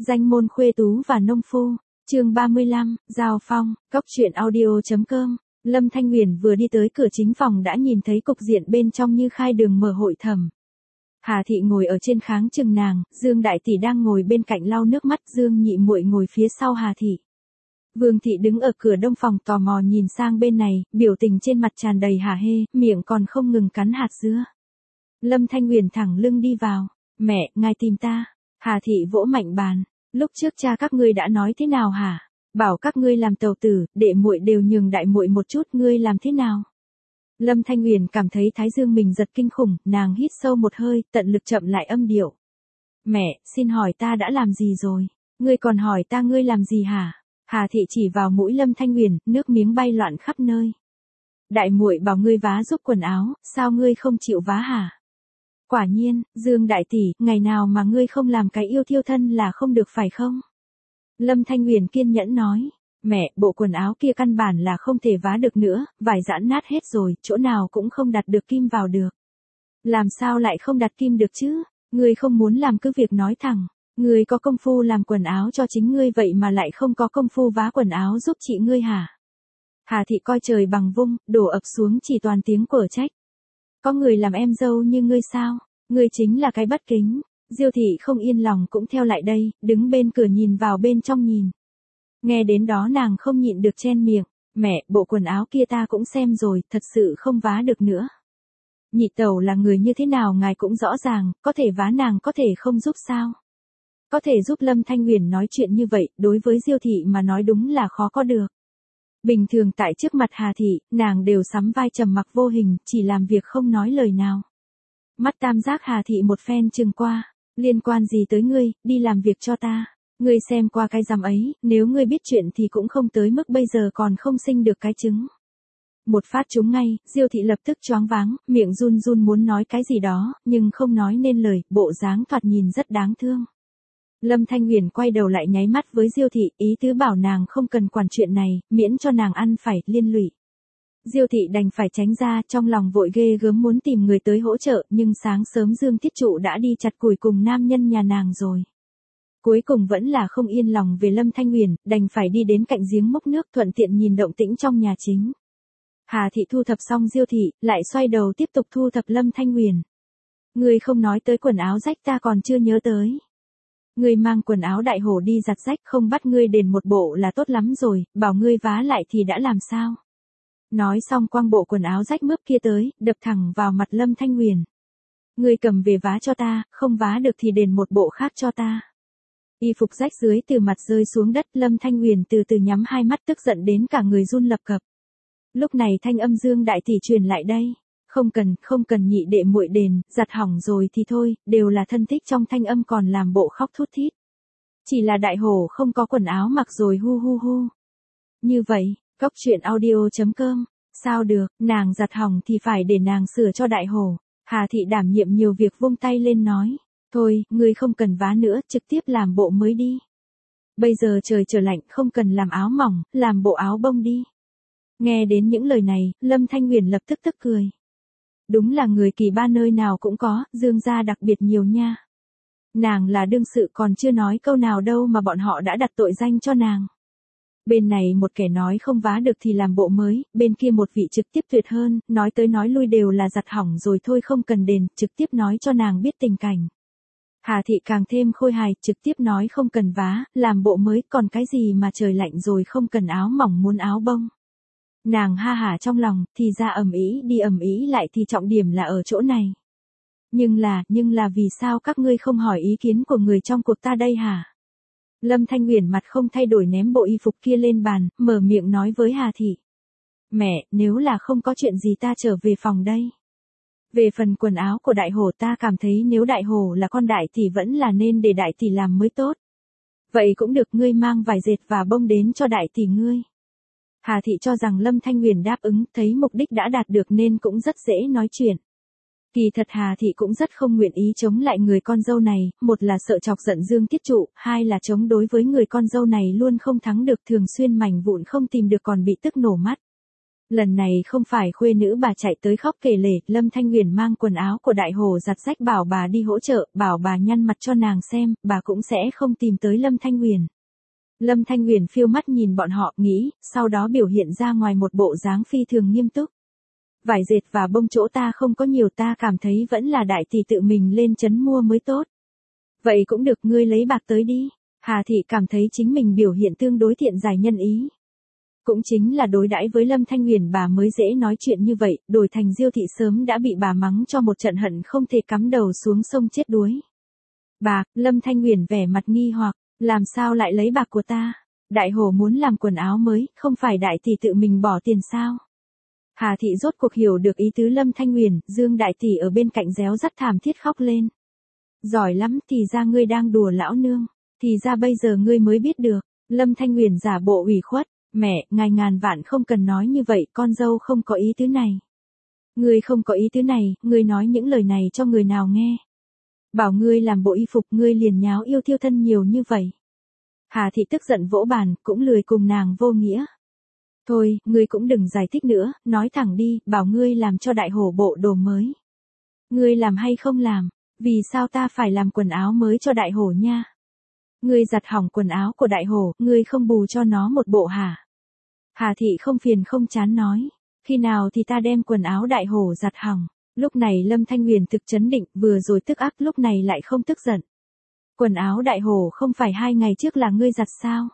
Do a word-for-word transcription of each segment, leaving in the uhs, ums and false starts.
Danh môn khuê tú và nông phu, chương ba mươi lăm, Giao Phong, cốc truyện audio.com. Lâm Thanh Huyền vừa đi tới cửa chính phòng đã nhìn thấy cục diện bên trong như khai đường mở hội thẩm. Hà Thị ngồi ở trên kháng chừng nàng, Dương Đại Tỷ đang ngồi bên cạnh lau nước mắt, Dương Nhị Muội ngồi phía sau Hà Thị. Vương Thị đứng ở cửa đông phòng tò mò nhìn sang bên này, biểu tình trên mặt tràn đầy hả hê, miệng còn không ngừng cắn hạt dưa. Lâm Thanh Huyền thẳng lưng đi vào, mẹ, ngài tìm ta. Hà Thị vỗ mạnh bàn, lúc trước cha các ngươi đã nói thế nào hả? Bảo các ngươi làm tàu tử, đệ muội đều nhường đại muội một chút, ngươi làm thế nào? Lâm Thanh Huyền cảm thấy thái dương mình giật kinh khủng, nàng hít sâu một hơi, tận lực chậm lại âm điệu. Mẹ, xin hỏi ta đã làm gì rồi? Ngươi còn hỏi ta ngươi làm gì hả? Hà Thị chỉ vào mũi Lâm Thanh Huyền, nước miếng bay loạn khắp nơi. Đại muội bảo ngươi vá giúp quần áo, sao ngươi không chịu vá hả? Quả nhiên, Dương Đại Tỷ, ngày nào mà ngươi không làm cái yêu thiêu thân là không được phải không? Lâm Thanh Huyền kiên nhẫn nói, mẹ, bộ quần áo kia căn bản là không thể vá được nữa, vải giãn nát hết rồi, chỗ nào cũng không đặt được kim vào được. Làm sao lại không đặt kim được chứ? Ngươi không muốn làm cứ việc nói thẳng, ngươi có công phu làm quần áo cho chính ngươi vậy mà lại không có công phu vá quần áo giúp chị ngươi hả? Hà Thị coi trời bằng vung, đổ ập xuống chỉ toàn tiếng quở trách. Có người làm em dâu như ngươi sao? Ngươi chính là cái bất kính. Diêu Thị không yên lòng cũng theo lại đây, đứng bên cửa nhìn vào bên trong nhìn. Nghe đến đó nàng không nhịn được chen miệng, mẹ, bộ quần áo kia ta cũng xem rồi, thật sự không vá được nữa. Nhị tẩu là người như thế nào ngài cũng rõ ràng, có thể vá nàng có thể không giúp sao? Có thể giúp Lâm Thanh Huyền nói chuyện như vậy, đối với Diêu Thị mà nói đúng là khó có được. Bình thường tại trước mặt Hà Thị, nàng đều sắm vai trầm mặc vô hình, chỉ làm việc không nói lời nào. Mắt tam giác Hà Thị một phen chừng qua, liên quan gì tới ngươi, đi làm việc cho ta. Ngươi xem qua cái rằm ấy, nếu ngươi biết chuyện thì cũng không tới mức bây giờ còn không sinh được cái trứng. Một phát trúng ngay, Diêu Thị lập tức choáng váng, miệng run run muốn nói cái gì đó, nhưng không nói nên lời, bộ dáng thoạt nhìn rất đáng thương. Lâm Thanh Huyền quay đầu lại nháy mắt với Diêu Thị, ý tứ bảo nàng không cần quản chuyện này, miễn cho nàng ăn phải liên lụy. Diêu Thị đành phải tránh ra, trong lòng vội ghê gớm muốn tìm người tới hỗ trợ, nhưng sáng sớm Dương Thiết Trụ đã đi chặt củi cùng nam nhân nhà nàng rồi. Cuối cùng vẫn là không yên lòng về Lâm Thanh Huyền, đành phải đi đến cạnh giếng múc nước thuận tiện nhìn động tĩnh trong nhà chính. Hà Thị thu thập xong Diêu Thị, lại xoay đầu tiếp tục thu thập Lâm Thanh Huyền. Ngươi không nói tới quần áo rách ta còn chưa nhớ tới. Ngươi mang quần áo đại hổ đi giặt rách không bắt ngươi đền một bộ là tốt lắm rồi, bảo ngươi vá lại thì đã làm sao? Nói xong quăng bộ quần áo rách mướp kia tới, đập thẳng vào mặt Lâm Thanh Huyền. Ngươi cầm về vá cho ta, không vá được thì đền một bộ khác cho ta. Y phục rách dưới từ mặt rơi xuống đất, Lâm Thanh Huyền từ từ nhắm hai mắt tức giận đến cả người run lập cập. Lúc này thanh âm Dương Đại Tỷ truyền lại đây. Không cần, không cần nhị đệ muội đền, giặt hỏng rồi thì thôi, đều là thân thích trong thanh âm còn làm bộ khóc thút thít. Chỉ là đại hổ không có quần áo mặc rồi hu hu hu. Như vậy, cốc truyện audio.com, sao được, nàng giặt hỏng thì phải để nàng sửa cho đại hổ. Hà Thị đảm nhiệm nhiều việc vung tay lên nói, thôi, ngươi không cần vá nữa, trực tiếp làm bộ mới đi. Bây giờ trời trở lạnh không cần làm áo mỏng, làm bộ áo bông đi. Nghe đến những lời này, Lâm Thanh Huyền lập tức tức cười. Đúng là người kỳ ba nơi nào cũng có, Dương gia đặc biệt nhiều nha. Nàng là đương sự còn chưa nói câu nào đâu mà bọn họ đã đặt tội danh cho nàng. Bên này một kẻ nói không vá được thì làm bộ mới, bên kia một vị trực tiếp tuyệt hơn, nói tới nói lui đều là giặt hỏng rồi thôi không cần đền, trực tiếp nói cho nàng biết tình cảnh. Hà Thị càng thêm khôi hài, trực tiếp nói không cần vá, làm bộ mới, còn cái gì mà trời lạnh rồi không cần áo mỏng muốn áo bông. Nàng ha hả trong lòng, thì ra ầm ĩ đi ầm ĩ lại thì trọng điểm là ở chỗ này. Nhưng là, nhưng là vì sao các ngươi không hỏi ý kiến của người trong cuộc ta đây hả? Lâm Thanh Huyền mặt không thay đổi ném bộ y phục kia lên bàn, mở miệng nói với Hà Thị. Mẹ, nếu là không có chuyện gì ta trở về phòng đây. Về phần quần áo của đại hổ ta cảm thấy nếu đại hổ là con đại tỷ vẫn là nên để đại tỷ làm mới tốt. Vậy cũng được, ngươi mang vải dệt và bông đến cho đại tỷ ngươi. Hà Thị cho rằng Lâm Thanh Huyền đáp ứng, thấy mục đích đã đạt được nên cũng rất dễ nói chuyện. Kỳ thật Hà Thị cũng rất không nguyện ý chống lại người con dâu này, một là sợ chọc giận Dương Thiết Trụ, hai là chống đối với người con dâu này luôn không thắng được thường xuyên mảnh vụn không tìm được còn bị tức nổ mắt. Lần này không phải khuê nữ bà chạy tới khóc kể lể, Lâm Thanh Huyền mang quần áo của Đại Hổ giặt rách bảo bà đi hỗ trợ, bảo bà nhăn mặt cho nàng xem, bà cũng sẽ không tìm tới Lâm Thanh Huyền. Lâm Thanh Huyền phiêu mắt nhìn bọn họ, nghĩ, sau đó biểu hiện ra ngoài một bộ dáng phi thường nghiêm túc. Vải dệt và bông chỗ ta không có nhiều, ta cảm thấy vẫn là đại tỷ tự mình lên trấn mua mới tốt. Vậy cũng được, ngươi lấy bạc tới đi. Hà thị cảm thấy chính mình biểu hiện tương đối thiện giải nhân ý. Cũng chính là đối đãi với Lâm Thanh Huyền bà mới dễ nói chuyện như vậy, đổi thành Diêu thị sớm đã bị bà mắng cho một trận hận không thể cắm đầu xuống sông chết đuối. Bạc, Lâm Thanh Huyền vẻ mặt nghi hoặc, làm sao lại lấy bạc của ta? Đại Hổ muốn làm quần áo mới, không phải đại tỷ tự mình bỏ tiền sao? Hà thị rốt cuộc hiểu được ý tứ Lâm Thanh Huyền, Dương đại tỷ ở bên cạnh réo rắt thảm thiết khóc lên. Giỏi lắm, thì ra ngươi đang đùa lão nương, thì ra bây giờ ngươi mới biết được. Lâm Thanh Huyền giả bộ ủy khuất, mẹ, ngài ngàn vạn không cần nói như vậy, con dâu không có ý tứ này. Ngươi không có ý tứ này, ngươi nói những lời này cho người nào nghe? Bảo ngươi làm bộ y phục, ngươi liền nháo yêu thiêu thân nhiều như vậy. Hà thị tức giận vỗ bàn, cũng lười cùng nàng vô nghĩa. Thôi, ngươi cũng đừng giải thích nữa, nói thẳng đi, bảo ngươi làm cho Đại Hổ bộ đồ mới. Ngươi làm hay không làm? Vì sao ta phải làm quần áo mới cho Đại Hổ nha? Ngươi giặt hỏng quần áo của Đại Hổ, ngươi không bù cho nó một bộ hả? Hà thị không phiền không chán nói. Khi nào thì ta đem quần áo Đại Hổ giặt hỏng? Lúc này Lâm Thanh Huyền thực chấn định, vừa rồi tức ác, lúc này lại không tức giận. Quần áo Đại Hổ không phải hai ngày trước là ngươi giặt sao?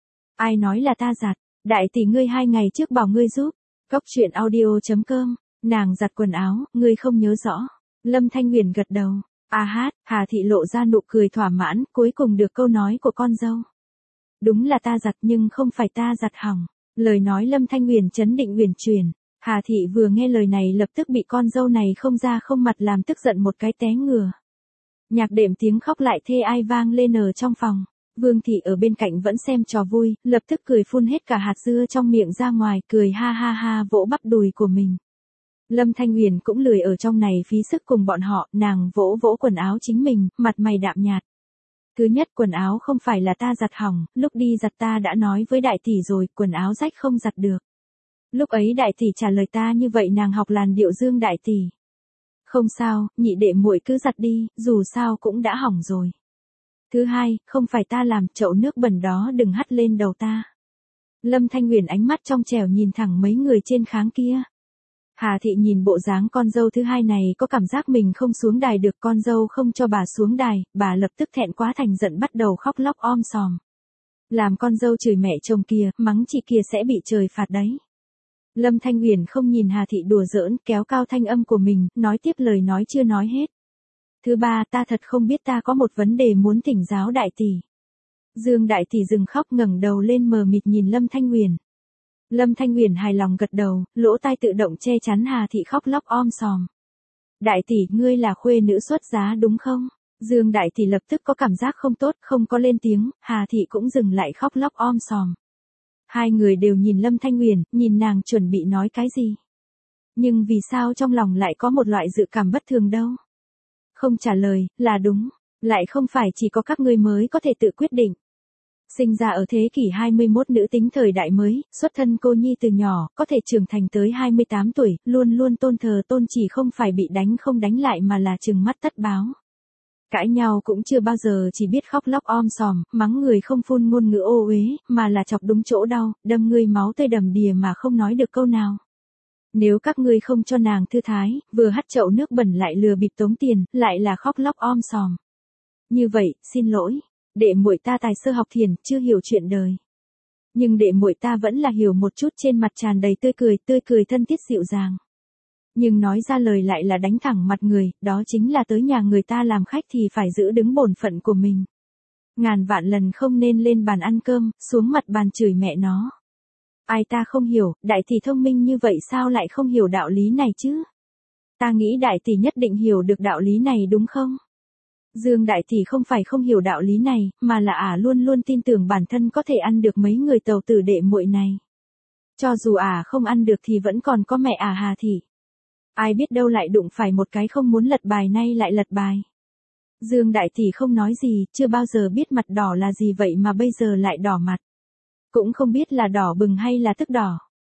Ai nói là ta giặt? Đại tỷ ngươi hai ngày trước bảo ngươi giúp. Cóc truyện audio chấm com, nàng giặt quần áo, ngươi không nhớ rõ. Lâm Thanh Huyền gật đầu. A hát, Hà thị lộ ra nụ cười thỏa mãn, cuối cùng được câu nói của con dâu. Đúng là ta giặt nhưng không phải ta giặt hỏng. Lời nói Lâm Thanh Huyền chấn định huyền truyền. Hà thị vừa nghe lời này lập tức bị con dâu này không da không mặt làm tức giận một cái té ngửa. Nhạc đệm tiếng khóc lại thê ai vang lên ở trong phòng. Vương thị ở bên cạnh vẫn xem trò vui, lập tức cười phun hết cả hạt dưa trong miệng ra ngoài, cười ha ha ha vỗ bắp đùi của mình. Lâm Thanh Huyền cũng lười ở trong này phí sức cùng bọn họ, nàng vỗ vỗ quần áo chính mình, mặt mày đạm nhạt. Thứ nhất, quần áo không phải là ta giặt hỏng, lúc đi giặt ta đã nói với đại tỷ rồi, quần áo rách không giặt được. Lúc ấy đại tỷ trả lời ta như vậy, nàng học làn điệu Dương đại tỷ. Không sao, nhị đệ muội cứ giặt đi, dù sao cũng đã hỏng rồi. Thứ hai, không phải ta làm, chậu nước bẩn đó đừng hắt lên đầu ta. Lâm Thanh Huyền ánh mắt trong trẻo nhìn thẳng mấy người trên kháng kia. Hà thị nhìn bộ dáng con dâu thứ hai này có cảm giác mình không xuống đài được, con dâu không cho bà xuống đài, bà lập tức thẹn quá thành giận bắt đầu khóc lóc om sòm. Làm con dâu chửi mẹ chồng kia, mắng chị kia sẽ bị trời phạt đấy. Lâm Thanh Huyền không nhìn Hà thị đùa giỡn, kéo cao thanh âm của mình, nói tiếp lời nói chưa nói hết. Thứ ba, ta thật không biết, ta có một vấn đề muốn thỉnh giáo đại tỷ. Dương đại tỷ dừng khóc ngẩng đầu lên mờ mịt nhìn Lâm Thanh Huyền. Lâm Thanh Huyền hài lòng gật đầu, lỗ tai tự động che chắn Hà thị khóc lóc om sòm. Đại tỷ, ngươi là khuê nữ xuất giá đúng không? Dương đại tỷ lập tức có cảm giác không tốt, không có lên tiếng, Hà thị cũng dừng lại khóc lóc om sòm. Hai người đều nhìn Lâm Thanh Huyền, nhìn nàng chuẩn bị nói cái gì. Nhưng vì sao trong lòng lại có một loại dự cảm bất thường đâu? Không trả lời, là đúng, lại không phải chỉ có các ngươi mới có thể tự quyết định. Sinh ra ở thế kỷ hai mươi mốt nữ tính thời đại mới, xuất thân cô nhi từ nhỏ, có thể trưởng thành tới hai mươi tám tuổi, luôn luôn tôn thờ tôn chỉ, không phải bị đánh không đánh lại mà là trừng mắt tất báo. Cãi nhau cũng chưa bao giờ chỉ biết khóc lóc om sòm, mắng người không phun ngôn ngữ ô uế, mà là chọc đúng chỗ đau, đâm ngươi máu tươi đầm đìa mà không nói được câu nào. Nếu các ngươi không cho nàng thư thái, vừa hắt chậu nước bẩn lại lừa bịp tống tiền, lại là khóc lóc om sòm. Như vậy, xin lỗi, đệ muội ta tài sơ học thiền, chưa hiểu chuyện đời. Nhưng đệ muội ta vẫn là hiểu một chút, trên mặt tràn đầy tươi cười, tươi cười thân thiết dịu dàng. Nhưng nói ra lời lại là đánh thẳng mặt người, đó chính là tới nhà người ta làm khách thì phải giữ đứng bổn phận của mình. Ngàn vạn lần không nên lên bàn ăn cơm, xuống mặt bàn chửi mẹ nó. Ai ta không hiểu, đại tỷ thông minh như vậy sao lại không hiểu đạo lý này chứ? Ta nghĩ đại tỷ nhất định hiểu được đạo lý này đúng không? Dương đại tỷ không phải không hiểu đạo lý này, mà là ả à luôn luôn tin tưởng bản thân có thể ăn được mấy người tàu tử đệ muội này. Cho dù ả à không ăn được thì vẫn còn có mẹ ả à Hà thị. Ai biết đâu lại đụng phải một cái không muốn lật bài nay lại lật bài. Dương đại tỷ không nói gì, chưa bao giờ biết mặt đỏ là gì vậy mà bây giờ lại đỏ mặt. Cũng không biết là đỏ bừng hay là tức đỏ.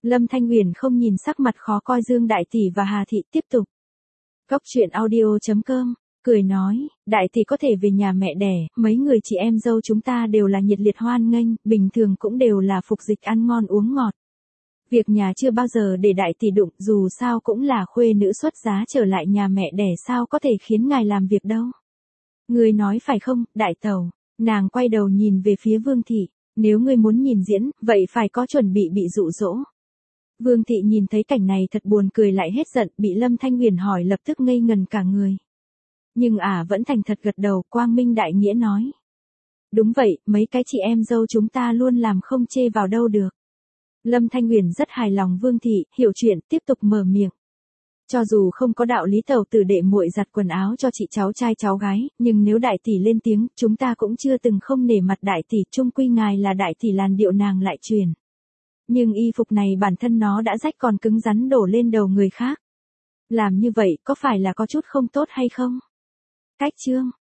Lâm Thanh Huyền không nhìn sắc mặt khó coi Dương Đại Tỷ và Hà Thị tiếp tục. Cốc truyện audio chấm com, cười nói, Đại Tỷ có thể về nhà mẹ đẻ, mấy người chị em dâu chúng ta đều là nhiệt liệt hoan nghênh, bình thường cũng đều là phục dịch ăn ngon uống ngọt. Việc nhà chưa bao giờ để Đại Tỷ đụng, dù sao cũng là khuê nữ xuất giá trở lại nhà mẹ đẻ sao có thể khiến ngài làm việc đâu. Ngươi nói phải không, Đại Tẩu? Nàng quay đầu nhìn về phía Vương Thị, nếu ngươi muốn nhìn diễn, vậy phải có chuẩn bị bị dụ dỗ. Vương Thị nhìn thấy cảnh này thật buồn cười lại hết giận, bị Lâm Thanh Huyền hỏi lập tức ngây ngần cả người. Nhưng ả à vẫn thành thật gật đầu, quang minh đại nghĩa nói. Đúng vậy, mấy cái chị em dâu chúng ta luôn làm không chê vào đâu được. Lâm Thanh Huyền rất hài lòng Vương Thị, hiểu chuyện, tiếp tục mở miệng. Cho dù không có đạo lý tẩu tử đệ muội giặt quần áo cho chị cháu trai cháu gái, nhưng nếu Đại Tỷ lên tiếng, chúng ta cũng chưa từng không nể mặt Đại Tỷ, chung quy ngài là Đại Tỷ làn điệu nàng lại truyền. Nhưng y phục này bản thân nó đã rách còn cứng rắn đổ lên đầu người khác. Làm như vậy có phải là có chút không tốt hay không? Cách chương